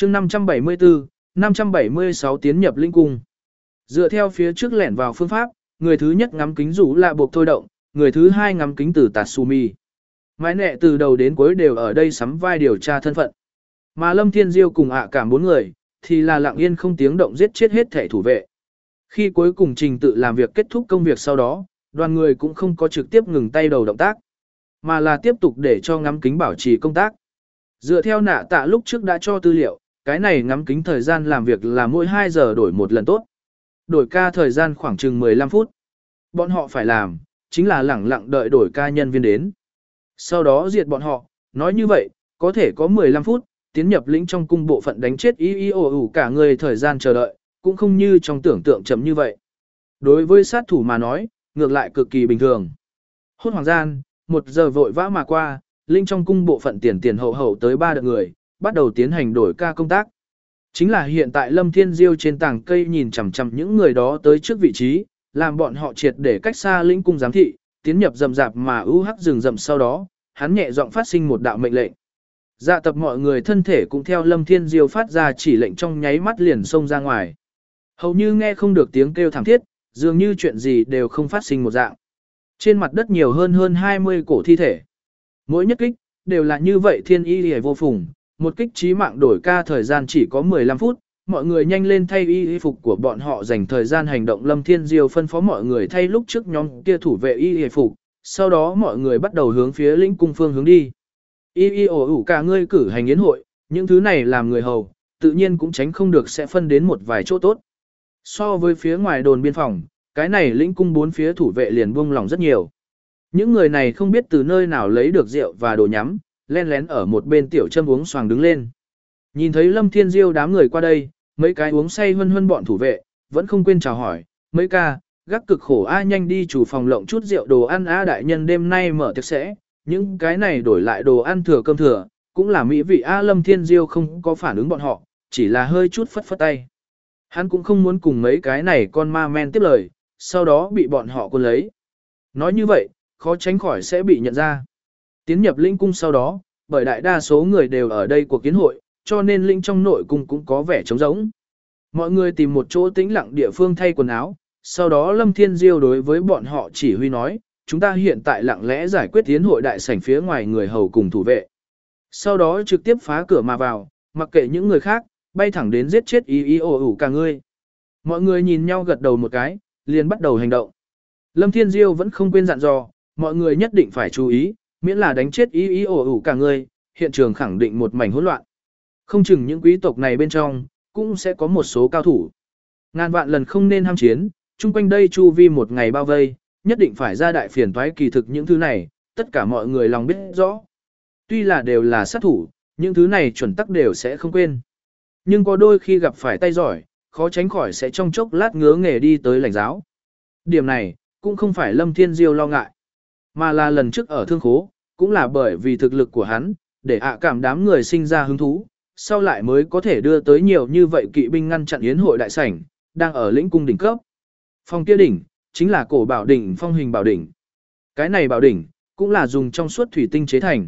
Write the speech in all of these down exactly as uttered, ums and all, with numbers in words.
chương năm trăm bảy mươi tư, năm trăm bảy mươi sáu tiến nhập linh cung. Dựa theo phía trước lẻn vào phương pháp, người thứ nhất ngắm kính rủ là buộc thôi động, người thứ hai ngắm kính từ Tatsumi. Mãi nẹ từ đầu đến cuối đều ở đây sắm vai điều tra thân phận. Mà Lâm Thiên Diêu cùng ạ cả bốn người, thì là lặng yên không tiếng động giết chết hết thể thủ vệ. Khi cuối cùng trình tự làm việc kết thúc công việc sau đó, đoàn người cũng không có trực tiếp ngừng tay đầu động tác, mà là tiếp tục để cho ngắm kính bảo trì công tác. Dựa theo nạ tạ lúc trước đã cho tư liệu, cái này ngắm kính thời gian làm việc là mỗi hai giờ đổi một lần tốt. Đổi ca thời gian khoảng chừng mười lăm phút. Bọn họ phải làm, chính là lẳng lặng đợi đổi ca nhân viên đến. Sau đó diệt bọn họ, nói như vậy, có thể có mười lăm phút, tiến nhập lĩnh trong cung bộ phận đánh chết y y ổ ủ cả người thời gian chờ đợi, cũng không như trong tưởng tượng chậm như vậy. Đối với sát thủ mà nói, ngược lại cực kỳ bình thường. Hốt hoàng gian, một giờ vội vã mà qua, linh trong cung bộ phận tiền tiền hậu hậu tới ba đợt người, bắt đầu tiến hành đổi ca công tác. Chính là hiện tại Lâm Thiên Diêu trên tảng cây nhìn chằm chằm những người đó tới trước vị trí, làm bọn họ triệt để cách xa lĩnh cung giám thị, tiến nhập rầm rạp mà ưu hắc rừng rậm sau đó, hắn nhẹ giọng phát sinh một đạo mệnh lệnh. Dạ tập mọi người thân thể cũng theo Lâm Thiên Diêu phát ra chỉ lệnh trong nháy mắt liền xông ra ngoài. Hầu như nghe không được tiếng kêu thảm thiết, dường như chuyện gì đều không phát sinh một dạng. Trên mặt đất nhiều hơn hơn hai mươi cổ thi thể. Mỗi nhất kích, đều là như vậy thiên y hề vô phùng, một kích chí mạng đổi ca thời gian chỉ có mười lăm phút, mọi người nhanh lên thay y y phục của bọn họ dành thời gian hành động. Lâm Thiên Diêu phân phó mọi người thay lúc trước nhóm kia thủ vệ y y phục, sau đó mọi người bắt đầu hướng phía lĩnh cung phương hướng đi. Y y ổ ủ cả ngươi cử hành yến hội, những thứ này làm người hầu, tự nhiên cũng tránh không được sẽ phân đến một vài chỗ tốt. So với phía ngoài đồn biên phòng, cái này lĩnh cung bốn phía thủ vệ liền buông lòng rất nhiều. Những người này không biết từ nơi nào lấy được rượu và đồ nhắm, len lén ở một bên tiểu châm uống xoàng đứng lên. Nhìn thấy Lâm Thiên Diêu đám người qua đây, mấy cái uống say hân hân bọn thủ vệ, vẫn không quên chào hỏi, mấy ca, gác cực khổ a nhanh đi chủ phòng lộng chút rượu đồ ăn a đại nhân đêm nay mở tiệc sẽ, những cái này đổi lại đồ ăn thừa cơm thừa, cũng là mỹ vị a. Lâm Thiên Diêu không có phản ứng bọn họ, chỉ là hơi chút phất phất tay. Hắn cũng không muốn cùng mấy cái này con ma men tiếp lời, sau đó bị bọn họ cuốn lấy. Nói như vậy, khó tránh khỏi sẽ bị nhận ra. Tiến nhập linh cung sau đó, bởi đại đa số người đều ở đây cuộc kiến hội, cho nên linh trong nội cung cũng có vẻ trống rỗng. Mọi người tìm một chỗ tĩnh lặng địa phương thay quần áo, sau đó Lâm Thiên Diêu đối với bọn họ chỉ huy nói, chúng ta hiện tại lặng lẽ giải quyết tiến hội đại sảnh phía ngoài người hầu cùng thủ vệ. Sau đó trực tiếp phá cửa mà vào, mặc kệ những người khác, bay thẳng đến giết chết y y ổ ủ cả ngươi. Mọi người nhìn nhau gật đầu một cái, liền bắt đầu hành động. Lâm Thiên Diêu vẫn không quên dặn dò, mọi người nhất định phải chú ý, miễn là đánh chết y y ổ ủ cả ngươi, hiện trường khẳng định một mảnh hỗn loạn. Không chừng những quý tộc này bên trong, cũng sẽ có một số cao thủ. Ngàn vạn lần không nên ham chiến, chung quanh đây chu vi một ngày bao vây, nhất định phải ra đại phiền toái kỳ thực những thứ này, tất cả mọi người lòng biết rõ. Tuy là đều là sát thủ, những thứ này chuẩn tắc đều sẽ không quên. Nhưng có đôi khi gặp phải tay giỏi, khó tránh khỏi sẽ trong chốc lát ngứa nghề đi tới lãnh giáo. Điểm này, cũng không phải Lâm Thiên Diêu lo ngại, mà là lần trước ở thương khố, cũng là bởi vì thực lực của hắn, để ạ cảm đám người sinh ra hứng thú, sau lại mới có thể đưa tới nhiều như vậy kỵ binh ngăn chặn yến hội đại sảnh, đang ở lĩnh cung đỉnh cấp. Phong kia đỉnh, chính là cổ bảo đỉnh phong hình bảo đỉnh. Cái này bảo đỉnh, cũng là dùng trong suốt thủy tinh chế thành.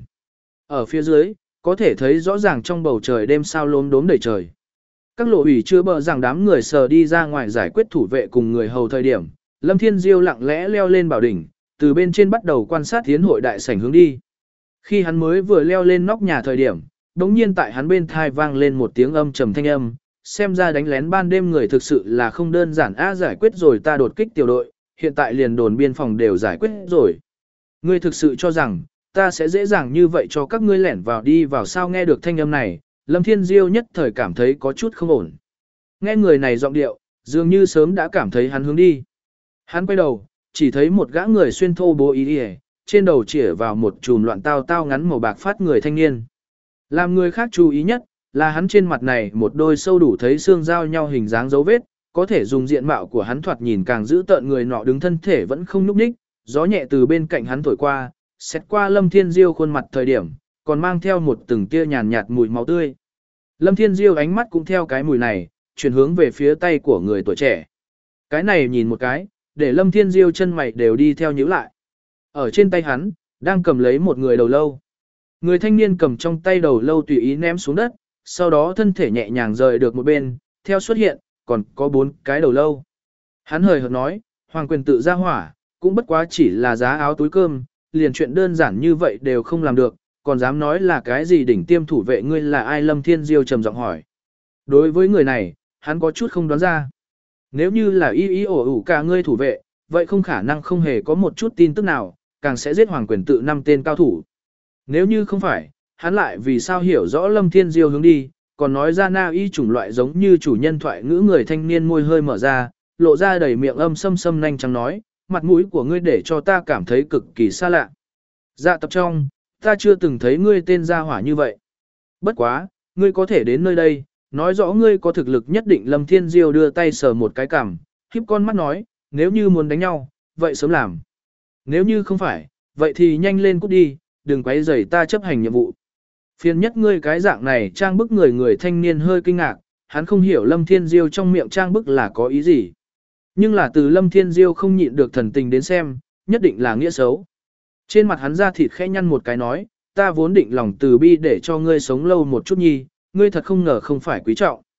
Ở phía dưới, có thể thấy rõ ràng trong bầu trời đêm sao lốm đốm đầy trời. Các lộ ủy chưa bờ rằng đám người sờ đi ra ngoài giải quyết thủ vệ cùng người hầu thời điểm, Lâm Thiên Diêu lặng lẽ leo lên bảo đỉnh, từ bên trên bắt đầu quan sát yến hội đại sảnh hướng đi. Khi hắn mới vừa leo lên nóc nhà thời điểm, đống nhiên tại hắn bên thai vang lên một tiếng âm trầm thanh âm, xem ra đánh lén ban đêm người thực sự là không đơn giản a giải quyết rồi ta đột kích tiểu đội, hiện tại liền đồn biên phòng đều giải quyết rồi. Ngươi thực sự cho rằng, ta sẽ dễ dàng như vậy cho các ngươi lẻn vào đi vào sao nghe được thanh âm này, Lâm Thiên Diêu nhất thời cảm thấy có chút không ổn. Nghe người này giọng điệu, dường như sớm đã cảm thấy hắn hướng đi. Hắn quay đầu, chỉ thấy một gã người xuyên thô bố ý đi trên đầu chĩa vào một chùm loạn tao tao ngắn màu bạc phát người thanh niên. Làm người khác chú ý nhất, là hắn trên mặt này một đôi sâu đủ thấy xương giao nhau hình dáng dấu vết, có thể dùng diện mạo của hắn thoạt nhìn càng giữ tợn người nọ đứng thân thể vẫn không nhúc nhích, gió nhẹ từ bên cạnh hắn thổi qua, xét qua Lâm Thiên Diêu khuôn mặt thời điểm, còn mang theo một từng tia nhàn nhạt mùi máu tươi. Lâm Thiên Diêu ánh mắt cũng theo cái mùi này, chuyển hướng về phía tay của người tuổi trẻ. Cái này nhìn một cái, để Lâm Thiên Diêu chân mày đều đi theo nhíu lại. Ở trên tay hắn, đang cầm lấy một người đầu lâu. Người thanh niên cầm trong tay đầu lâu tùy ý ném xuống đất, sau đó thân thể nhẹ nhàng rời được một bên, theo xuất hiện, còn có bốn cái đầu lâu. Hắn hời hợt nói, hoàng quyền tự ra hỏa, cũng bất quá chỉ là giá áo túi cơm, liền chuyện đơn giản như vậy đều không làm được, còn dám nói là cái gì đỉnh tiêm thủ vệ ngươi là ai? Lâm Thiên Diêu trầm giọng hỏi. Đối với người này, hắn có chút không đoán ra. Nếu như là y y ổ ủ cả ngươi thủ vệ, vậy không khả năng không hề có một chút tin tức nào, càng sẽ giết hoàng quyền tự năm tên cao thủ. Nếu như không phải, hắn lại vì sao hiểu rõ Lâm Thiên Diêu hướng đi, còn nói ra na y chủng loại giống như chủ nhân thoại ngữ. Người thanh niên môi hơi mở ra, lộ ra đầy miệng âm sâm sâm nhanh trắng nói, mặt mũi của ngươi để cho ta cảm thấy cực kỳ xa lạ. Dạ tập trong, ta chưa từng thấy ngươi tên gia hỏa như vậy. Bất quá, ngươi có thể đến nơi đây, nói rõ ngươi có thực lực nhất định. Lâm Thiên Diêu đưa tay sờ một cái cằm, híp con mắt nói, nếu như muốn đánh nhau, vậy sớm làm. Nếu như không phải, vậy thì nhanh lên cút đi, đừng quấy rầy ta chấp hành nhiệm vụ. Phiền nhất ngươi cái dạng này trang bức người. Người thanh niên hơi kinh ngạc, hắn không hiểu Lâm Thiên Diêu trong miệng trang bức là có ý gì. Nhưng là từ Lâm Thiên Diêu không nhịn được thần tình đến xem, nhất định là nghĩa xấu. Trên mặt hắn ra thịt khẽ nhăn một cái nói, ta vốn định lòng từ bi để cho ngươi sống lâu một chút nhi, ngươi thật không ngờ không phải quý trọng.